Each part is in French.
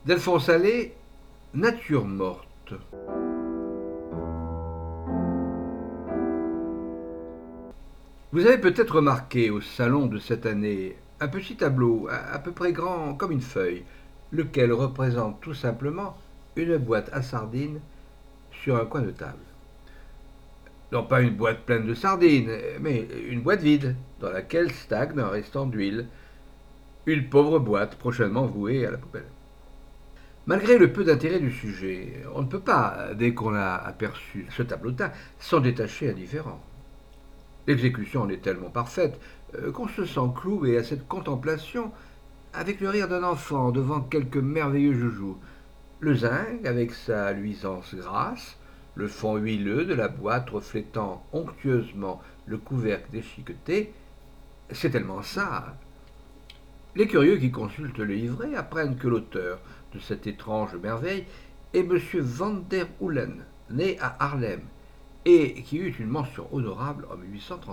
d'Alphonse Allais, Nature morte. Vous avez peut-être remarqué au salon de cette année un petit tableau à peu près grand comme une feuille, lequel représente tout simplement une boîte à sardines sur un coin de table. Non pas une boîte pleine de sardines, mais une boîte vide, dans laquelle stagne un restant d'huile. Une pauvre boîte prochainement vouée à la poubelle. Malgré le peu d'intérêt du sujet, on ne peut pas, dès qu'on a aperçu ce tableautin, s'en détacher indifférent. L'exécution en est tellement parfaite qu'on se sent cloué à cette contemplation avec le rire d'un enfant devant quelque merveilleux joujou. Le zinc, avec sa luisance grasse, le fond huileux de la boîte reflétant onctueusement le couvercle déchiqueté, c'est tellement ça. Les curieux qui consultent le livret apprennent que l'auteur de cette étrange merveille est M. Van der Hoelen, né à Haarlem, et qui eut une mention honorable en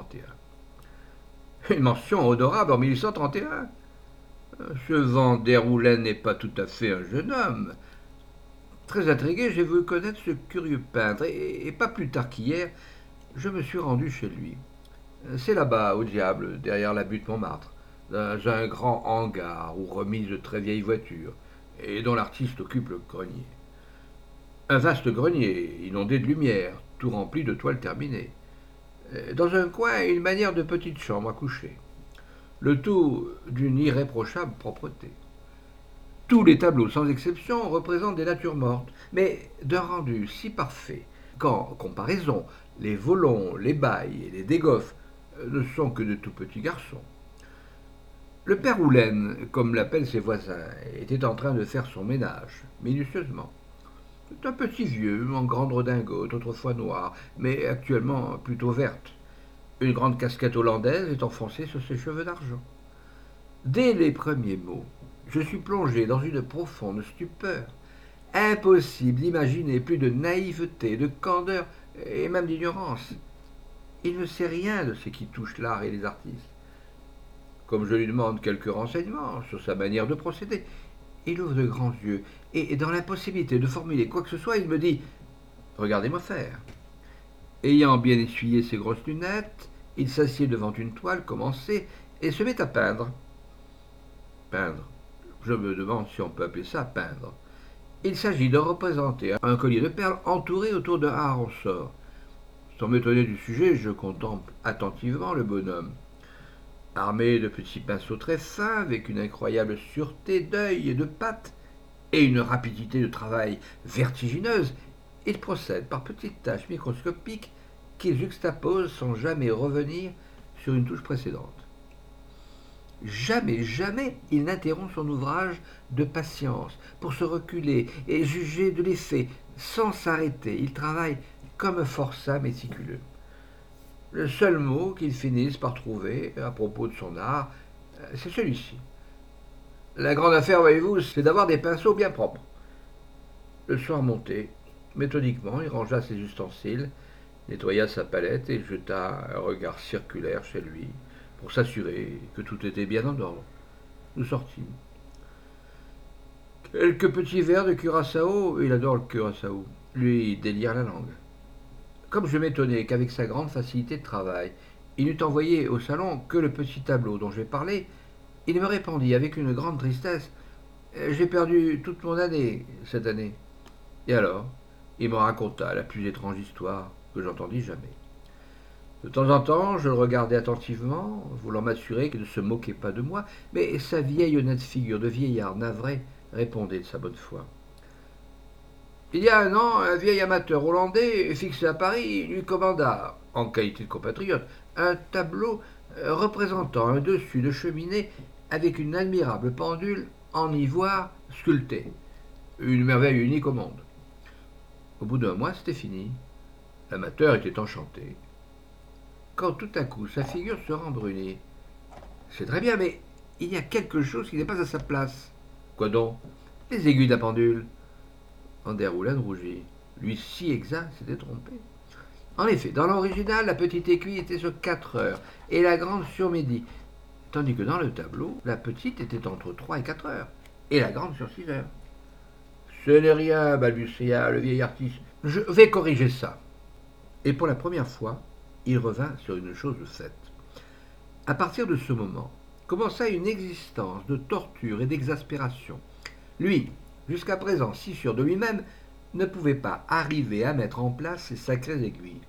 1831. Une mention honorable en 1831. Ce Van der Hoelen n'est pas tout à fait un jeune homme. Très intrigué, j'ai voulu connaître ce curieux peintre, et pas plus tard qu'hier, je me suis rendu chez lui. C'est là-bas, au diable, derrière la butte Montmartre, dans un grand hangar où remise de très vieilles voitures, et dont l'artiste occupe le grenier. Un vaste grenier, inondé de lumière, tout rempli de toiles terminées. Dans un coin, une manière de petite chambre à coucher. Le tout d'une irréprochable propreté. Tous les tableaux, sans exception, représentent des natures mortes, mais d'un rendu si parfait qu'en comparaison, les volons, les bailles et les dégoffes ne sont que de tout petits garçons. Le père Hoelen, comme l'appellent ses voisins, était en train de faire son ménage, minutieusement. C'est un petit vieux, en grande redingote, autrefois noire, mais actuellement plutôt verte. Une grande casquette hollandaise est enfoncée sur ses cheveux d'argent. Dès les premiers mots, je suis plongé dans une profonde stupeur. Impossible d'imaginer plus de naïveté, de candeur et même d'ignorance. Il ne sait rien de ce qui touche l'art et les artistes. Comme je lui demande quelques renseignements sur sa manière de procéder, il ouvre de grands yeux, et dans l'impossibilité de formuler quoi que ce soit, il me dit « Regardez-moi faire ». Ayant bien essuyé ses grosses lunettes, il s'assied devant une toile commencée et se met à peindre. Peindre. Je me demande si on peut appeler ça peindre. Il s'agit de représenter un collier de perles entouré autour d'un hareng-sort. Sans m'étonner du sujet, je contemple attentivement le bonhomme. Armé de petits pinceaux très fins, avec une incroyable sûreté d'œil et de pattes, et une rapidité de travail vertigineuse, il procède par petites tâches microscopiques qu'il juxtapose sans jamais revenir sur une touche précédente. Jamais, jamais il n'interrompt son ouvrage de patience pour se reculer et juger de l'effet sans s'arrêter. Il travaille comme un forçat méticuleux. Le seul mot qu'il finisse par trouver à propos de son art, c'est celui-ci. La grande affaire, voyez-vous, c'est d'avoir des pinceaux bien propres. Le soir monté, méthodiquement, il rangea ses ustensiles, nettoya sa palette et jeta un regard circulaire chez lui pour s'assurer que tout était bien en ordre. Nous sortîmes. Quelques petits verres de curaçao, il adore le curaçao, lui délire la langue. Comme je m'étonnais qu'avec sa grande facilité de travail, il n'eût envoyé au salon que le petit tableau dont j'ai parlé, il me répondit avec une grande tristesse « J'ai perdu toute mon année cette année. » Et alors, il me raconta la plus étrange histoire que j'entendis jamais. De temps en temps, je le regardais attentivement, voulant m'assurer qu'il ne se moquait pas de moi, mais sa vieille honnête figure de vieillard navré répondait de sa bonne foi. Il y a un an, un vieil amateur hollandais fixé à Paris lui commanda, en qualité de compatriote, un tableau représentant un dessus de cheminée avec une admirable pendule en ivoire sculptée. Une merveille unique au monde. Au bout d'un mois, c'était fini. L'amateur était enchanté. Quand tout à coup sa figure se rembrunit. C'est très bien, mais il y a quelque chose qui n'est pas à sa place. Quoi donc? Les aiguilles de la pendule. Van der Hoelen rougit. Lui si exact s'était trompé. En effet, dans l'original, la petite aiguille était sur 4 heures et la grande sur midi, tandis que dans le tableau, la petite était entre 3 et 4 heures et la grande sur 6 heures. Ce n'est rien, balbutia le vieil artiste. Je vais corriger ça. Et pour la première fois, il revint sur une chose faite. À partir de ce moment, commença une existence de torture et d'exaspération. Lui, jusqu'à présent si sûr de lui-même, ne pouvait pas arriver à mettre en place ces sacrées aiguilles.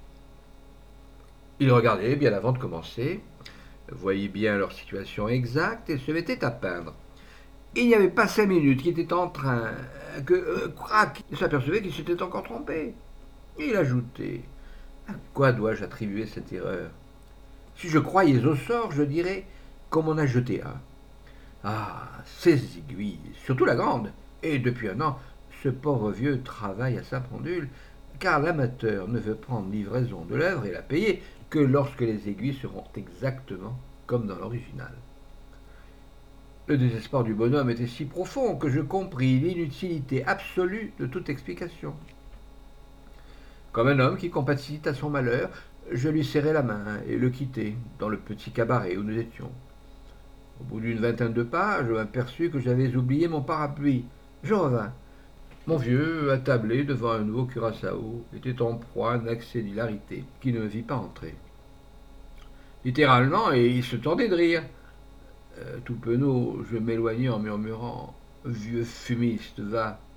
Il regardait bien avant de commencer, voyait bien leur situation exacte et se mettait à peindre. Il n'y avait pas 5 minutes qu'il était en train crac, il s'apercevait qu'il s'était encore trompé. Et il ajoutait: à quoi dois-je attribuer cette erreur? Si je croyais au sort, je dirais qu'on m'en a jeté un. Ah, ces aiguilles, surtout la grande. Et depuis un an, ce pauvre vieux travaille à sa pendule, car l'amateur ne veut prendre livraison de l'œuvre et la payer que lorsque les aiguilles seront exactement comme dans l'original. Le désespoir du bonhomme était si profond que je compris l'inutilité absolue de toute explication. Comme un homme qui compatit à son malheur, je lui serrai la main et le quittai dans le petit cabaret où nous étions. Au bout d'une vingtaine de pas, je m'aperçus que j'avais oublié mon parapluie. Je revins. Mon vieux, attablé devant un nouveau curaçao, était en proie à un accès d'hilarité qui ne me vit pas entrer. Littéralement, et il se tordait de rire. Tout penaud, je m'éloignai en murmurant: vieux fumiste, va.